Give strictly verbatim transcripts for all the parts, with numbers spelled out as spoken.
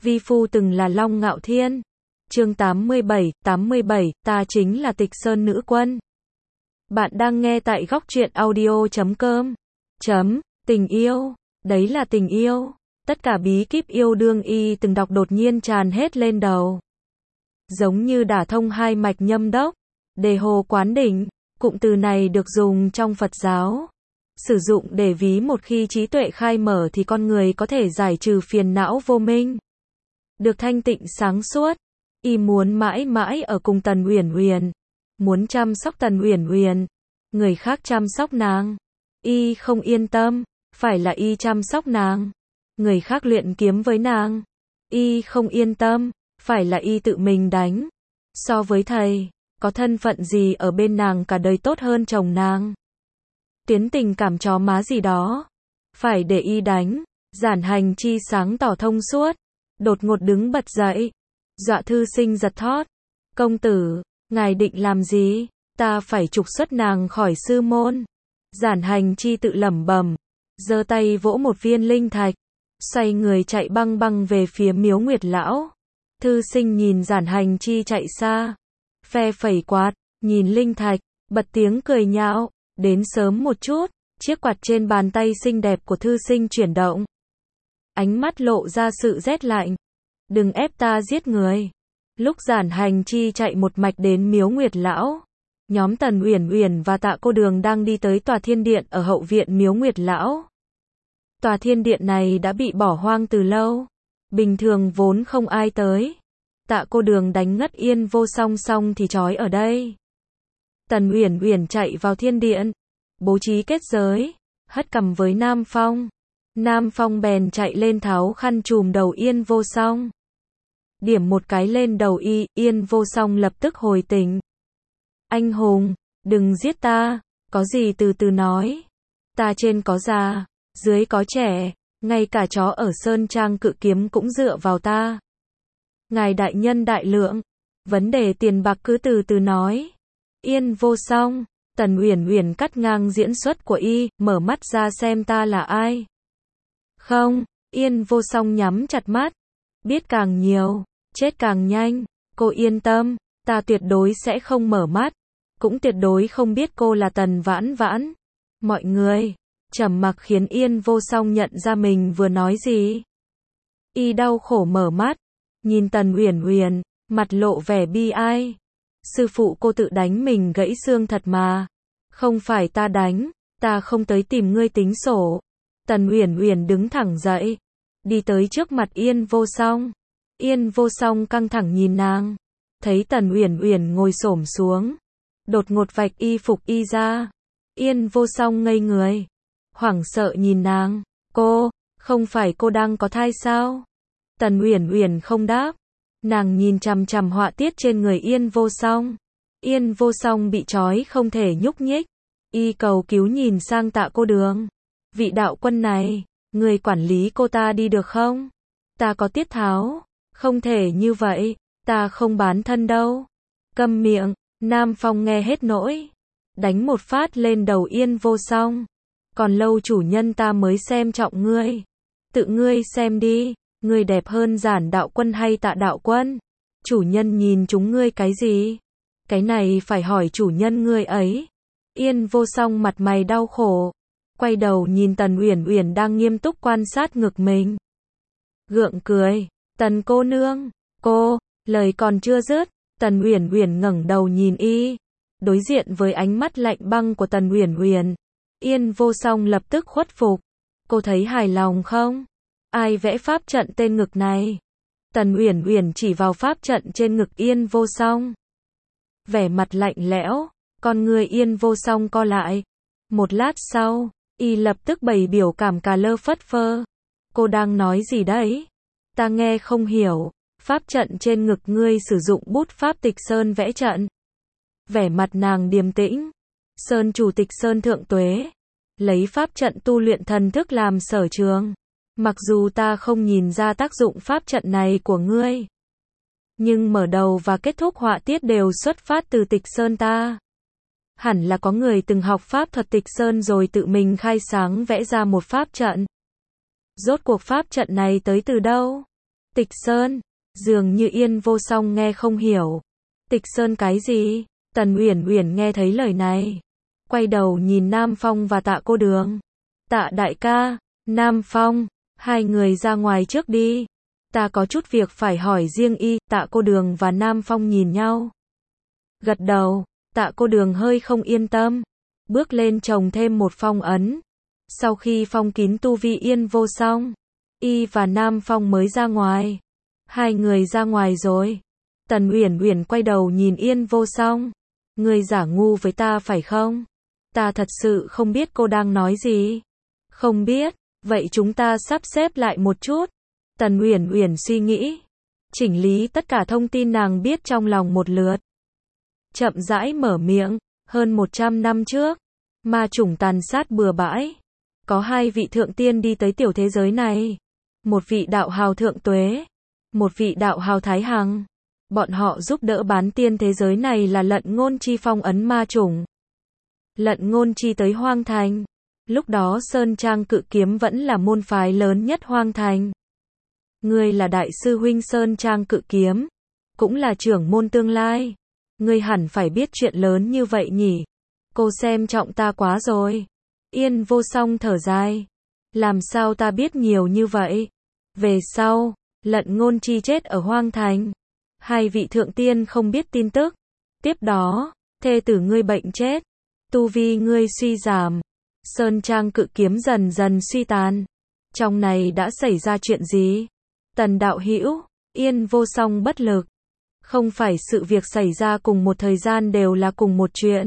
vi phu từng là Long Ngạo Thiên. Chương tám mươi bảy, tám mươi bảy, ta chính là Tịch Sơn nữ quân. Bạn đang nghe tại góc truyện audio chấm com. Chấm, tình yêu, đấy là tình yêu. Tất cả bí kíp yêu đương y từng đọc đột nhiên tràn hết lên đầu. Giống như đả thông hai mạch nhâm đốc, đề hồ quán đỉnh, cụm từ này được dùng trong Phật giáo. Sử dụng để ví một khi trí tuệ khai mở thì con người có thể giải trừ phiền não vô minh. Được thanh tịnh sáng suốt. Y muốn mãi mãi ở cùng Tần Uyển Uyển, muốn chăm sóc Tần Uyển Uyển, người khác chăm sóc nàng, y không yên tâm, phải là y chăm sóc nàng. Người khác luyện kiếm với nàng, y không yên tâm, phải là y tự mình đánh. So với thầy, có thân phận gì ở bên nàng cả đời tốt hơn chồng nàng. Tuyến tình cảm chó má gì đó, phải để y đánh. Giản Hành Chi sáng tỏ thông suốt, đột ngột đứng bật dậy, dọa thư sinh giật thót. Công tử, ngài định làm gì? Ta phải trục xuất nàng khỏi sư môn. Giản Hành Chi tự lẩm bẩm, giơ tay vỗ một viên linh thạch, xoay người chạy băng băng về phía Miếu Nguyệt Lão. Thư sinh nhìn Giản Hành Chi chạy xa, phe phẩy quạt, nhìn linh thạch, bật tiếng cười nhạo. Đến sớm một chút, chiếc quạt trên bàn tay xinh đẹp của thư sinh chuyển động. Ánh mắt lộ ra sự rét lạnh. Đừng ép ta giết người. Lúc Giản Hành Chi chạy một mạch đến Miếu Nguyệt Lão, nhóm Tần Uyển Uyển và Tạ Cô Đường đang đi tới tòa thiên điện ở hậu viện Miếu Nguyệt Lão. Tòa thiên điện này đã bị bỏ hoang từ lâu, bình thường vốn không ai tới. Tạ Cô Đường đánh ngất Yên Vô Song xong thì trói ở đây. Tần Uyển Uyển chạy vào thiên điện, bố trí kết giới, hất cằm với Nam Phong. Nam Phong bèn chạy lên tháo khăn trùm đầu Yên Vô Song. Điểm một cái lên đầu y, Yên Vô Song lập tức hồi tỉnh. Anh hùng, đừng giết ta, có gì từ từ nói. Ta trên có già, dưới có trẻ, ngay cả chó ở Sơn Trang Cự Kiếm cũng dựa vào ta. Ngài đại nhân đại lượng, vấn đề tiền bạc cứ từ từ nói. Yên Vô Song, Tần Uyển Uyển cắt ngang diễn xuất của y, mở mắt ra xem ta là ai. Không, Yên Vô Song nhắm chặt mắt. Biết càng nhiều, chết càng nhanh. Cô yên tâm, ta tuyệt đối sẽ không mở mắt. Cũng tuyệt đối không biết cô là Tần Vãn Vãn. Mọi người, trầm mặc khiến Yên Vô Song nhận ra mình vừa nói gì. Y đau khổ mở mắt, nhìn Tần Uyển Uyển, mặt lộ vẻ bi ai. Sư phụ cô tự đánh mình gãy xương thật mà. Không phải ta đánh, ta không tới tìm ngươi tính sổ. Tần Uyển Uyển đứng thẳng dậy, đi tới trước mặt Yên Vô Song. Yên Vô Song căng thẳng nhìn nàng, thấy Tần Uyển Uyển ngồi xổm xuống, đột ngột vạch y phục y ra. Yên Vô Song ngây người, hoảng sợ nhìn nàng. Cô, không phải cô đang có thai sao? Tần Uyển Uyển không đáp. Nàng nhìn chằm chằm họa tiết trên người Yên Vô Song. Yên Vô Song bị trói không thể nhúc nhích. Y cầu cứu nhìn sang Tạ Cô Đường. Vị đạo quân này, người quản lý cô ta đi được không? Ta có tiết tháo. Không thể như vậy, ta không bán thân đâu. Câm miệng, Nam Phong nghe hết nỗi. Đánh một phát lên đầu Yên Vô Song. Còn lâu chủ nhân ta mới xem trọng ngươi. Tự ngươi xem đi. Ngươi đẹp hơn Giản đạo quân hay Tạ đạo quân? Chủ nhân nhìn chúng ngươi cái gì? Cái này phải hỏi chủ nhân ngươi ấy. Yên Vô Song mặt mày đau khổ, quay đầu nhìn Tần Uyển Uyển đang nghiêm túc quan sát ngực mình. Gượng cười, Tần cô nương, cô, lời còn chưa dứt, Tần Uyển Uyển ngẩng đầu nhìn y, đối diện với ánh mắt lạnh băng của Tần Uyển Uyển. Yên Vô Song lập tức khuất phục. Cô thấy hài lòng không? Ai vẽ pháp trận tên ngực này? Tần Uyển Uyển chỉ vào pháp trận trên ngực Yên Vô Song. Vẻ mặt lạnh lẽo, con người Yên Vô Song co lại. Một lát sau, y lập tức bày biểu cảm cà lơ phất phơ. Cô đang nói gì đấy? Ta nghe không hiểu. Pháp trận trên ngực ngươi sử dụng bút pháp Tịch Sơn vẽ trận. Vẻ mặt nàng điềm tĩnh. Sơn chủ Tịch Sơn thượng tuế, lấy pháp trận tu luyện thần thức làm sở trường. Mặc dù ta không nhìn ra tác dụng pháp trận này của ngươi, nhưng mở đầu và kết thúc họa tiết đều xuất phát từ Tịch Sơn ta. Hẳn là có người từng học pháp thuật Tịch Sơn rồi tự mình khai sáng vẽ ra một pháp trận. Rốt cuộc pháp trận này tới từ đâu? Tịch Sơn, dường như Yên Vô Song nghe không hiểu. Tịch Sơn cái gì? Tần Uyển Uyển nghe thấy lời này, quay đầu nhìn Nam Phong và Tạ cô đường. Tạ đại ca, Nam Phong, hai người ra ngoài trước đi. Ta có chút việc phải hỏi riêng y. Tạ cô đường và Nam Phong nhìn nhau, gật đầu. Tạ cô đường hơi không yên tâm, bước lên chồng thêm một phong ấn. Sau khi phong kín tu vi Yên Vô Song, y và Nam Phong mới ra ngoài. Hai người ra ngoài rồi. Tần Uyển Uyển quay đầu nhìn Yên Vô Song. Ngươi giả ngu với ta phải không? Ta thật sự không biết cô đang nói gì. Không biết, vậy chúng ta sắp xếp lại một chút. Tần Uyển Uyển suy nghĩ, chỉnh lý tất cả thông tin nàng biết trong lòng một lượt. Chậm rãi mở miệng, hơn một trăm năm trước, ma chủng tàn sát bừa bãi. Có hai vị thượng tiên đi tới tiểu thế giới này. Một vị đạo hào thượng tuế, một vị đạo hào thái hằng. Bọn họ giúp đỡ bán tiên thế giới này là Lận Ngôn Chi phong ấn ma chủng. Lận Ngôn Chi tới Hoang Thành. Lúc đó Sơn Trang Cự Kiếm vẫn là môn phái lớn nhất Hoang Thành. Ngươi là đại sư huynh Sơn Trang Cự Kiếm, cũng là trưởng môn tương lai. Ngươi hẳn phải biết chuyện lớn như vậy nhỉ? Cô xem trọng ta quá rồi. Yên Vô Song thở dài. Làm sao ta biết nhiều như vậy? Về sau, Lận Ngôn Chi chết ở Hoang Thành. Hai vị thượng tiên không biết tin tức. Tiếp đó, thê tử ngươi bệnh chết. Tu vi ngươi suy giảm. Sơn Trang Cự Kiếm dần dần suy tàn. Trong này đã xảy ra chuyện gì? Tần đạo hữu, Yên Vô Song bất lực. Không phải sự việc xảy ra cùng một thời gian đều là cùng một chuyện.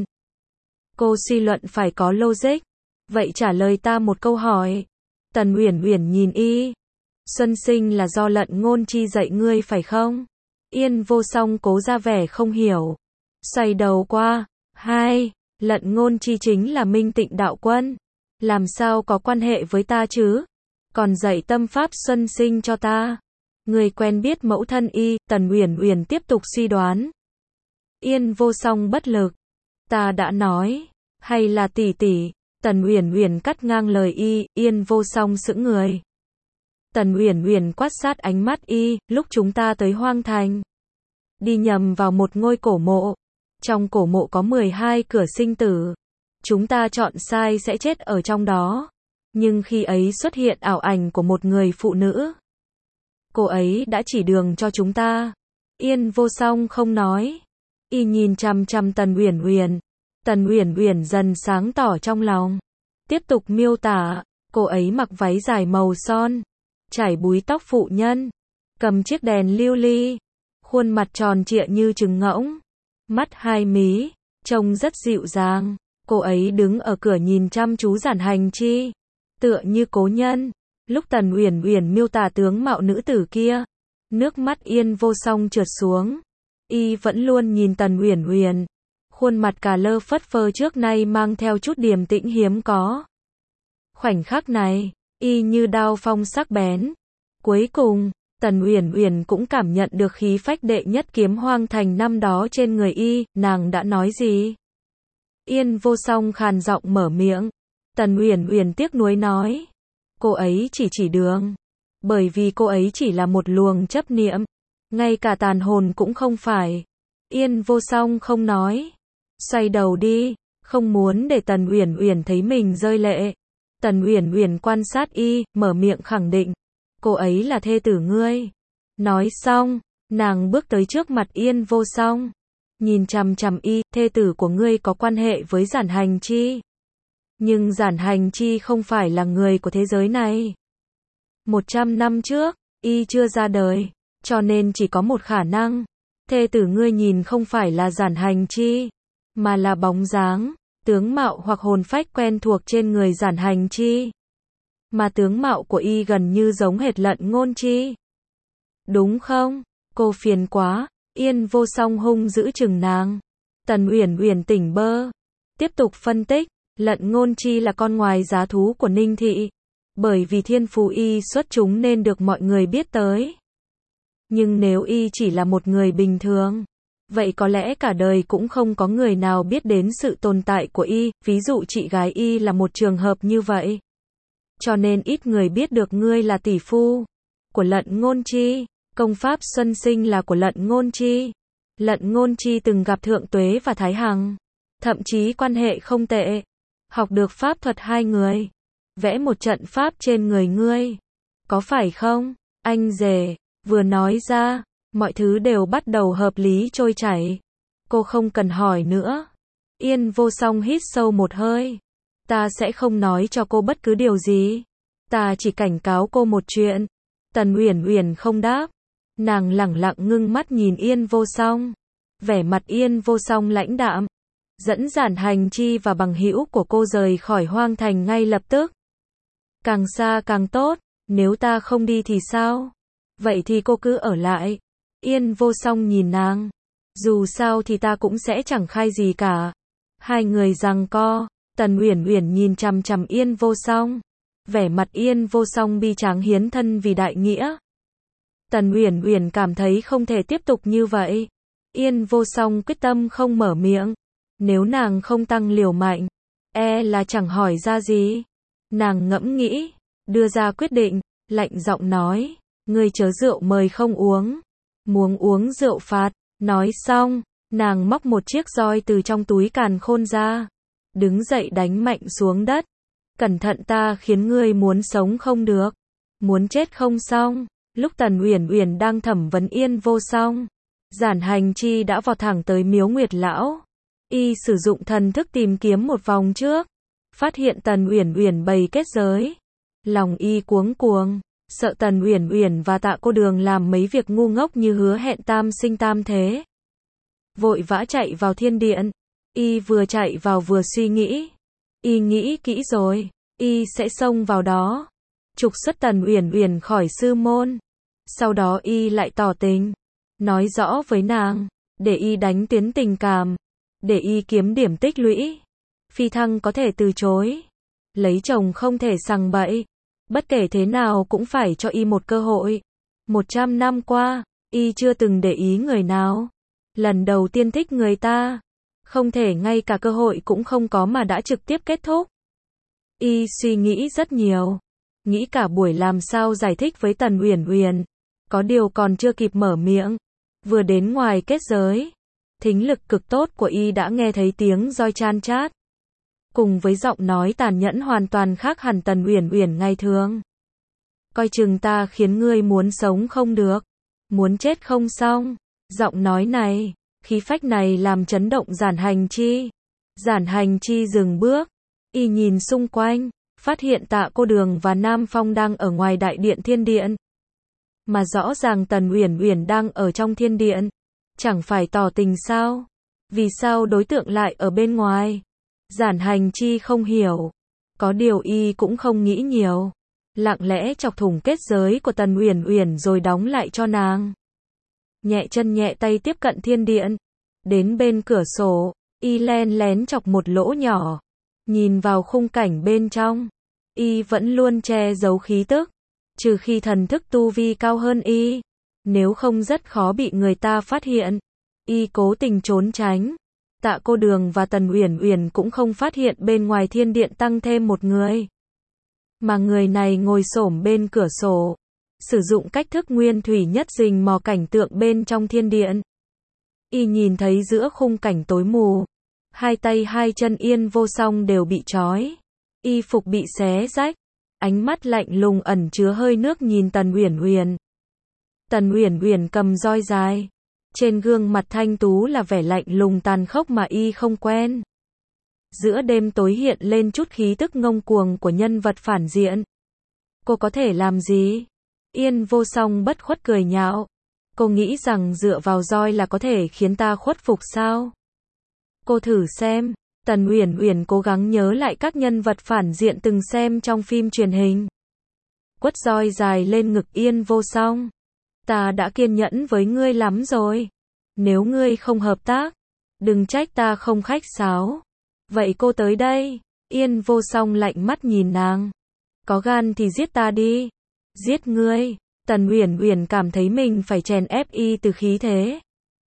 Cô suy luận phải có logic. Vậy trả lời ta một câu hỏi. Tần Uyển Uyển nhìn y. Xuân sinh là do Lận Ngôn Chi dạy ngươi phải không? Yên Vô Song cố ra vẻ không hiểu. Xoay đầu qua. Hai, Lận Ngôn Chi chính là Minh Tịnh đạo quân. Làm sao có quan hệ với ta chứ? Còn dạy tâm pháp xuân sinh cho ta. Người quen biết mẫu thân y. Tần Uyển Uyển tiếp tục suy đoán. Yên Vô Song bất lực. Ta đã nói. Hay là tỷ tỷ? Tần Uyển Uyển cắt ngang lời y. Yên Vô Song sững người. Tần Uyển Uyển quát sát ánh mắt y. Lúc chúng ta tới Hoang Thành, đi nhầm vào một ngôi cổ mộ. Trong cổ mộ có mười hai cửa sinh tử. Chúng ta chọn sai sẽ chết ở trong đó. Nhưng khi ấy xuất hiện ảo ảnh của một người phụ nữ. Cô ấy đã chỉ đường cho chúng ta. Yên Vô Song không nói. Y nhìn chằm chằm Tần Uyển Uyển. Tần Uyển Uyển dần sáng tỏ trong lòng. Tiếp tục miêu tả. Cô ấy mặc váy dài màu son, chải búi tóc phụ nhân, cầm chiếc đèn lưu ly, khuôn mặt tròn trịa như trứng ngỗng, mắt hai mí, trông rất dịu dàng. Cô ấy đứng ở cửa nhìn chăm chú Giản Hành Chi, tựa như cố nhân. Lúc Tần Uyển Uyển miêu tả tướng mạo nữ tử kia, nước mắt Yên Vô Song trượt xuống. Y vẫn luôn nhìn Tần Uyển Uyển, khuôn mặt cà lơ phất phơ trước nay mang theo chút điềm tĩnh hiếm có. Khoảnh khắc này, y như đao phong sắc bén. Cuối cùng, Tần Uyển Uyển cũng cảm nhận được khí phách đệ nhất kiếm Hoang Thành năm đó trên người y. Nàng đã nói gì? Yên Vô Song khàn giọng mở miệng. Tần Uyển Uyển tiếc nuối nói. Cô ấy chỉ chỉ đường. Bởi vì cô ấy chỉ là một luồng chấp niệm. Ngay cả tàn hồn cũng không phải. Yên Vô Song không nói. Xoay đầu đi. Không muốn để Tần Uyển Uyển thấy mình rơi lệ. Tần Uyển Uyển quan sát y, mở miệng khẳng định. Cô ấy là thê tử ngươi. Nói xong, nàng bước tới trước mặt Yên Vô Song. Nhìn chằm chằm y, thê tử của ngươi có quan hệ với Giản Hành Chi. Nhưng Giản Hành Chi không phải là người của thế giới này. Một trăm năm trước, y chưa ra đời, cho nên chỉ có một khả năng. Thê tử ngươi nhìn không phải là Giản Hành Chi, mà là bóng dáng, tướng mạo hoặc hồn phách quen thuộc trên người Giản Hành Chi. Mà tướng mạo của y gần như giống hệt Lận Ngôn Chi. Đúng không? Cô phiền quá. Yên Vô Song hung giữ chừng nàng. Tần Uyển Uyển tỉnh bơ. Tiếp tục phân tích. Lận Ngôn Chi là con ngoài giá thú của Ninh Thị. Bởi vì thiên phú y xuất chúng nên được mọi người biết tới. Nhưng nếu y chỉ là một người bình thường, vậy có lẽ cả đời cũng không có người nào biết đến sự tồn tại của y. Ví dụ chị gái y là một trường hợp như vậy. Cho nên ít người biết được ngươi là tỷ phu của Lận Ngôn Chi. Công pháp Xuân Sinh là của Lận Ngôn Chi. Lận Ngôn Chi từng gặp Thượng Tuế và Thái Hằng, thậm chí quan hệ không tệ. Học được pháp thuật hai người, vẽ một trận pháp trên người ngươi. Có phải không, anh rể? Vừa nói ra, mọi thứ đều bắt đầu hợp lý trôi chảy. Cô không cần hỏi nữa. Yên Vô Song hít sâu một hơi. Ta sẽ không nói cho cô bất cứ điều gì. Ta chỉ cảnh cáo cô một chuyện. Tần Uyển Uyển không đáp. Nàng lẳng lặng ngưng mắt nhìn Yên Vô Song. Vẻ mặt Yên Vô Song lãnh đạm. Dẫn Giản Hành Chi và bằng hữu của cô rời khỏi Hoang Thành ngay lập tức. Càng xa càng tốt. Nếu ta không đi thì sao? Vậy thì cô cứ ở lại. Yên Vô Song nhìn nàng. Dù sao thì ta cũng sẽ chẳng khai gì cả. Hai người giằng co. Tần Uyển Uyển nhìn chằm chằm Yên Vô Song. Vẻ mặt Yên Vô Song bi tráng hiến thân vì đại nghĩa. Tần Uyển Uyển cảm thấy không thể tiếp tục như vậy. Yên Vô Song quyết tâm không mở miệng. Nếu nàng không tăng liều mạnh, e là chẳng hỏi ra gì. Nàng ngẫm nghĩ, đưa ra quyết định, lạnh giọng nói, ngươi chớ rượu mời không uống, muốn uống rượu phạt. Nói xong, nàng móc một chiếc roi từ trong túi càn khôn ra, đứng dậy đánh mạnh xuống đất. Cẩn thận, ta khiến ngươi muốn sống không được, muốn chết không xong. Lúc Tần Uyển Uyển đang thẩm vấn Yên Vô Song, Giản Hành Chi đã vọt thẳng tới Miếu Nguyệt Lão. Y sử dụng thần thức tìm kiếm một vòng trước, phát hiện Tần Uyển Uyển bày kết giới. Lòng y cuống cuồng, sợ Tần Uyển Uyển và Tạ Cô Đường làm mấy việc ngu ngốc như hứa hẹn tam sinh tam thế. Vội vã chạy vào thiên điện. Y vừa chạy vào vừa suy nghĩ. Y nghĩ kỹ rồi, y sẽ xông vào đó, trục xuất Tần Uyển Uyển khỏi sư môn. Sau đó y lại tỏ tình, nói rõ với nàng, để y đánh tuyến tình cảm, để y kiếm điểm tích lũy. Phi thăng có thể từ chối, lấy chồng không thể sằng bậy. Bất kể thế nào cũng phải cho y một cơ hội. Một trăm năm qua, y chưa từng để ý người nào. Lần đầu tiên thích người ta, không thể ngay cả cơ hội cũng không có mà đã trực tiếp kết thúc. Y suy nghĩ rất nhiều, nghĩ cả buổi làm sao giải thích với Tần Uyển Uyển. Có điều còn chưa kịp mở miệng, vừa đến ngoài kết giới, thính lực cực tốt của y đã nghe thấy tiếng roi chan chát, cùng với giọng nói tàn nhẫn hoàn toàn khác hẳn Tần Uyển Uyển ngày thường. Coi chừng ta khiến ngươi muốn sống không được, muốn chết không xong. Giọng nói này, khí phách này làm chấn động Giản Hành Chi. Giản Hành Chi dừng bước, y nhìn xung quanh, phát hiện Tạ Cô Đường và Nam Phong đang ở ngoài đại điện thiên điện. Mà rõ ràng Tần Uyển Uyển đang ở trong thiên điện. Chẳng phải tỏ tình sao? Vì sao đối tượng lại ở bên ngoài? Giản Hành Chi không hiểu. Có điều y cũng không nghĩ nhiều. Lặng lẽ chọc thủng kết giới của Tần Uyển Uyển rồi đóng lại cho nàng. Nhẹ chân nhẹ tay tiếp cận thiên điện. Đến bên cửa sổ, y len lén chọc một lỗ nhỏ. Nhìn vào khung cảnh bên trong. Y vẫn luôn che giấu khí tức. Trừ khi thần thức tu vi cao hơn y. Nếu không rất khó bị người ta phát hiện. Y cố tình trốn tránh. Tạ Cô Đường và Tần Uyển Uyển cũng không phát hiện bên ngoài thiên điện tăng thêm một người. Mà người này ngồi xổm bên cửa sổ, sử dụng cách thức nguyên thủy nhất rình mò cảnh tượng bên trong thiên điện. Y nhìn thấy giữa khung cảnh tối mù, hai tay hai chân Yên Vô Song đều bị trói, y phục bị xé rách, ánh mắt lạnh lùng ẩn chứa hơi nước nhìn Tần Uyển Uyển. Tần Uyển Uyển cầm roi dài, trên gương mặt thanh tú là vẻ lạnh lùng tàn khốc mà y không quen. Giữa đêm tối hiện lên chút khí tức ngông cuồng của nhân vật phản diện. Cô có thể làm gì? Yên Vô Song bất khuất cười nhạo. Cô nghĩ rằng dựa vào roi là có thể khiến ta khuất phục sao? Cô thử xem. Tần Uyển Uyển cố gắng nhớ lại các nhân vật phản diện từng xem trong phim truyền hình. Quất roi dài lên ngực Yên Vô Song. Ta đã kiên nhẫn với ngươi lắm rồi. Nếu ngươi không hợp tác, đừng trách ta không khách sáo. Vậy cô tới đây. Yên Vô Song lạnh mắt nhìn nàng. Có gan thì giết ta đi. Giết ngươi. Tần Uyển Uyển cảm thấy mình phải chèn ép y từ khí thế.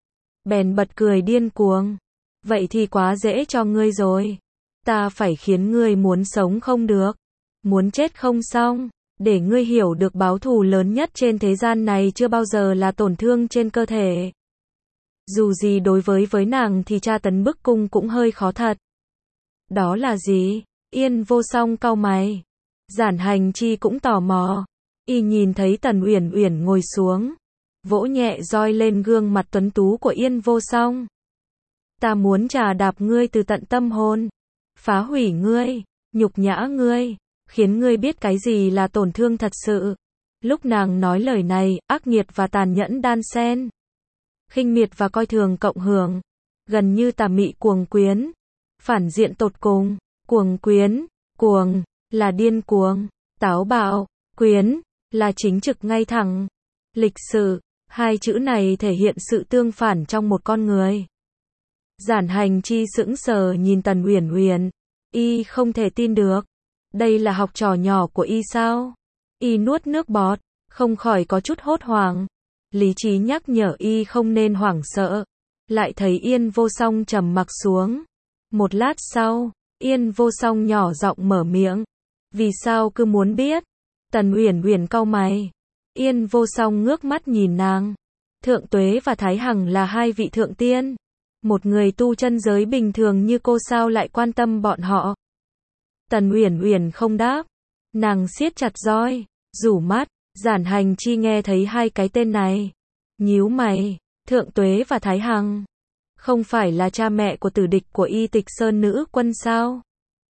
Bèn bật cười điên cuồng. Vậy thì quá dễ cho ngươi rồi. Ta phải khiến ngươi muốn sống không được, muốn chết không xong. để ngươi hiểu được báo thù lớn nhất trên thế gian này chưa bao giờ là tổn thương trên cơ thể. Dù gì đối với với nàng thì tra tấn bức cung cũng hơi khó thật. Đó là gì? Yên Vô Song cau mày. Giản Hành Chi cũng tò mò. Y nhìn thấy Tần Uyển Uyển ngồi xuống, vỗ nhẹ roi lên gương mặt tuấn tú của Yên Vô Song. Ta muốn trà đạp ngươi từ tận tâm hồn, phá hủy ngươi, nhục nhã ngươi, khiến ngươi biết cái gì là tổn thương thật sự. Lúc nàng nói lời này, ác nghiệt và tàn nhẫn đan xen, khinh miệt và coi thường cộng hưởng, gần như tà mị cuồng quyến, phản diện tột cùng. Cuồng quyến, cuồng là điên cuồng, táo bạo, quyến là chính trực ngay thẳng. Lịch sự, hai chữ này thể hiện sự tương phản trong một con người. Giản Hành Chi sững sờ nhìn Tần Uyển Uyển, y không thể tin được. Đây là học trò nhỏ của y sao? Y nuốt nước bọt, không khỏi có chút hốt hoảng. Lý trí nhắc nhở y không nên hoảng sợ. Lại thấy Yên Vô Song trầm mặc xuống. Một lát sau, Yên Vô Song nhỏ giọng mở miệng. Vì sao cứ muốn biết? Tần Uyển Uyển cau mày. Yên Vô Song ngước mắt nhìn nàng. Thượng Tuế và Thái Hằng là hai vị thượng tiên. Một người tu chân giới bình thường như cô sao lại quan tâm bọn họ? Tần Uyển Uyển không đáp. Nàng siết chặt roi, rủ mắt. Giản Hành Chi nghe thấy hai cái tên này, nhíu mày. Thượng Tuế và Thái Hằng không phải là cha mẹ của tử địch của Y Tịch Sơn nữ quân sao?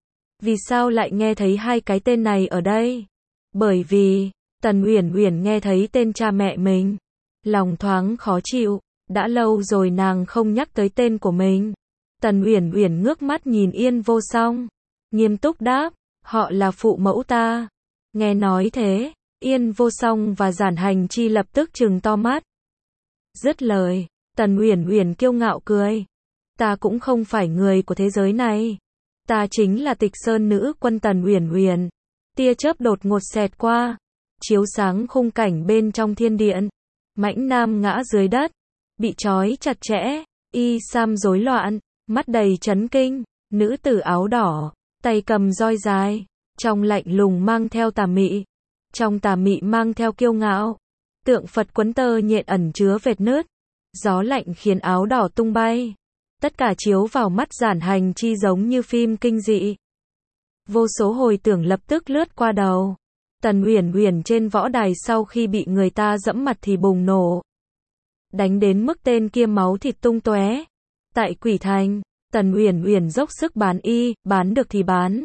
Vì sao lại nghe thấy hai cái tên này ở đây? Bởi vì Tần Uyển Uyển nghe thấy tên cha mẹ mình, lòng thoáng khó chịu. Đã lâu rồi nàng không nhắc tới tên của mình. Tần Uyển Uyển ngước mắt nhìn Yên Vô Song, nghiêm túc đáp, họ là phụ mẫu ta. Nghe nói thế, Yên Vô Song và Giản Hành Chi lập tức trừng to mắt. Dứt lời, Tần Uyển Uyển kiêu ngạo cười. Ta cũng không phải người của thế giới này. Ta chính là Tịch Sơn nữ quân Tần Uyển Uyển. Tia chớp đột ngột xẹt qua, chiếu sáng khung cảnh bên trong thiên điện. Mãnh Nam ngã dưới đất, bị trói chặt chẽ, y sam rối loạn, mắt đầy chấn kinh. Nữ tử áo đỏ, tay cầm roi dài, trong lạnh lùng mang theo tà mị, trong tà mị mang theo kiêu ngạo. Tượng Phật quấn tơ nhện ẩn chứa vệt nứt, gió lạnh khiến áo đỏ tung bay. Tất cả chiếu vào mắt Giản Hành Chi giống như phim kinh dị. Vô số hồi tưởng lập tức lướt qua đầu. Tần Uyển Uyển trên võ đài sau khi bị người ta dẫm mặt thì bùng nổ, đánh đến mức tên kia máu thịt tung tóe. Tại Quỷ Thành, Tần Uyển Uyển dốc sức bán y, bán được thì bán,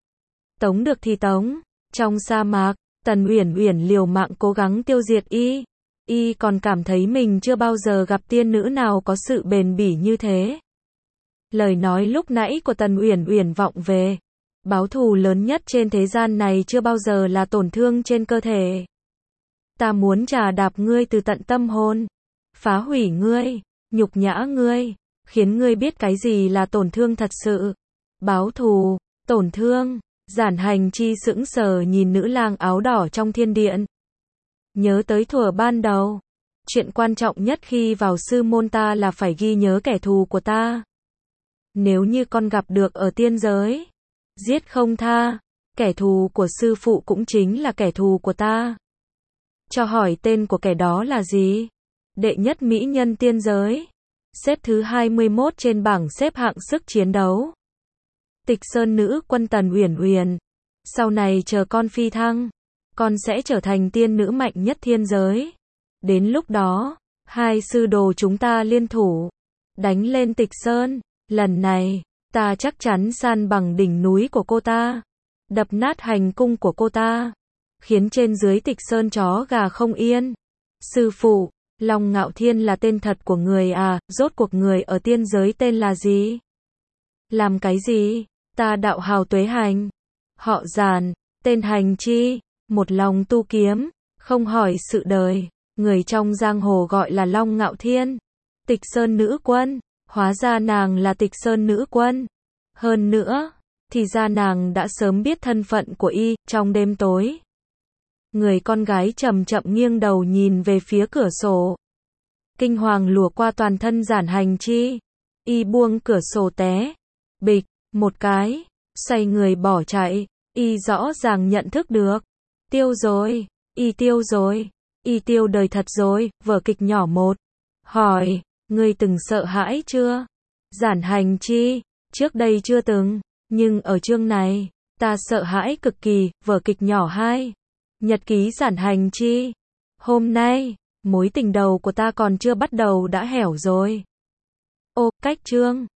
tống được thì tống. Trong sa mạc, Tần Uyển Uyển liều mạng cố gắng tiêu diệt y. Y còn cảm thấy mình chưa bao giờ gặp tiên nữ nào có sự bền bỉ như thế. Lời nói lúc nãy của Tần Uyển Uyển vọng về. Báo thù lớn nhất trên thế gian này chưa bao giờ là tổn thương trên cơ thể. Ta muốn trà đạp ngươi từ tận tâm hồn, phá hủy ngươi, nhục nhã ngươi, khiến ngươi biết cái gì là tổn thương thật sự. Báo thù, tổn thương. Giản Hành Chi sững sờ nhìn nữ lang áo đỏ trong thiên điện. Nhớ tới thuở ban đầu, chuyện quan trọng nhất khi vào sư môn ta là phải ghi nhớ kẻ thù của ta. Nếu như con gặp được ở tiên giới, giết không tha. Kẻ thù của sư phụ cũng chính là kẻ thù của ta. Cho hỏi tên của kẻ đó là gì? Đệ nhất mỹ nhân tiên giới, xếp thứ hai mươi mốt trên bảng xếp hạng sức chiến đấu. Tịch Sơn nữ quân Tần Uyển Uyển. Sau này chờ con phi thăng, con sẽ trở thành tiên nữ mạnh nhất thiên giới. Đến lúc đó, hai sư đồ chúng ta liên thủ, đánh lên Tịch Sơn. Lần này, ta chắc chắn san bằng đỉnh núi của cô ta, đập nát hành cung của cô ta, khiến trên dưới Tịch Sơn chó gà không yên. Sư phụ, Long Ngạo Thiên là tên thật của người à? Rốt cuộc người ở tiên giới tên là gì? Làm cái gì? Ta đạo hào Tuế Hành, họ Giản, tên Hành Chi, một lòng tu kiếm, không hỏi sự đời. Người trong giang hồ gọi là Long Ngạo Thiên, Tịch Sơn nữ quân. Hóa ra nàng là Tịch Sơn nữ quân. Hơn nữa, thì ra nàng đã sớm biết thân phận của y. Trong đêm tối, người con gái chậm chậm nghiêng đầu nhìn về phía cửa sổ. Kinh hoàng lùa qua toàn thân Giản Hành Chi. Y buông cửa sổ té, bịch, một cái, xoay người bỏ chạy. Y rõ ràng nhận thức được, Tiêu rồi, y tiêu rồi, y tiêu đời thật rồi, vở kịch nhỏ một. Hỏi, ngươi từng sợ hãi chưa? Giản hành chi, trước đây chưa từng, nhưng ở chương này, ta sợ hãi cực kỳ, vở kịch nhỏ hai. Nhật ký giản hành chi. Hôm nay, mối tình đầu của ta còn chưa bắt đầu đã hẻo rồi. Ô, cách chương.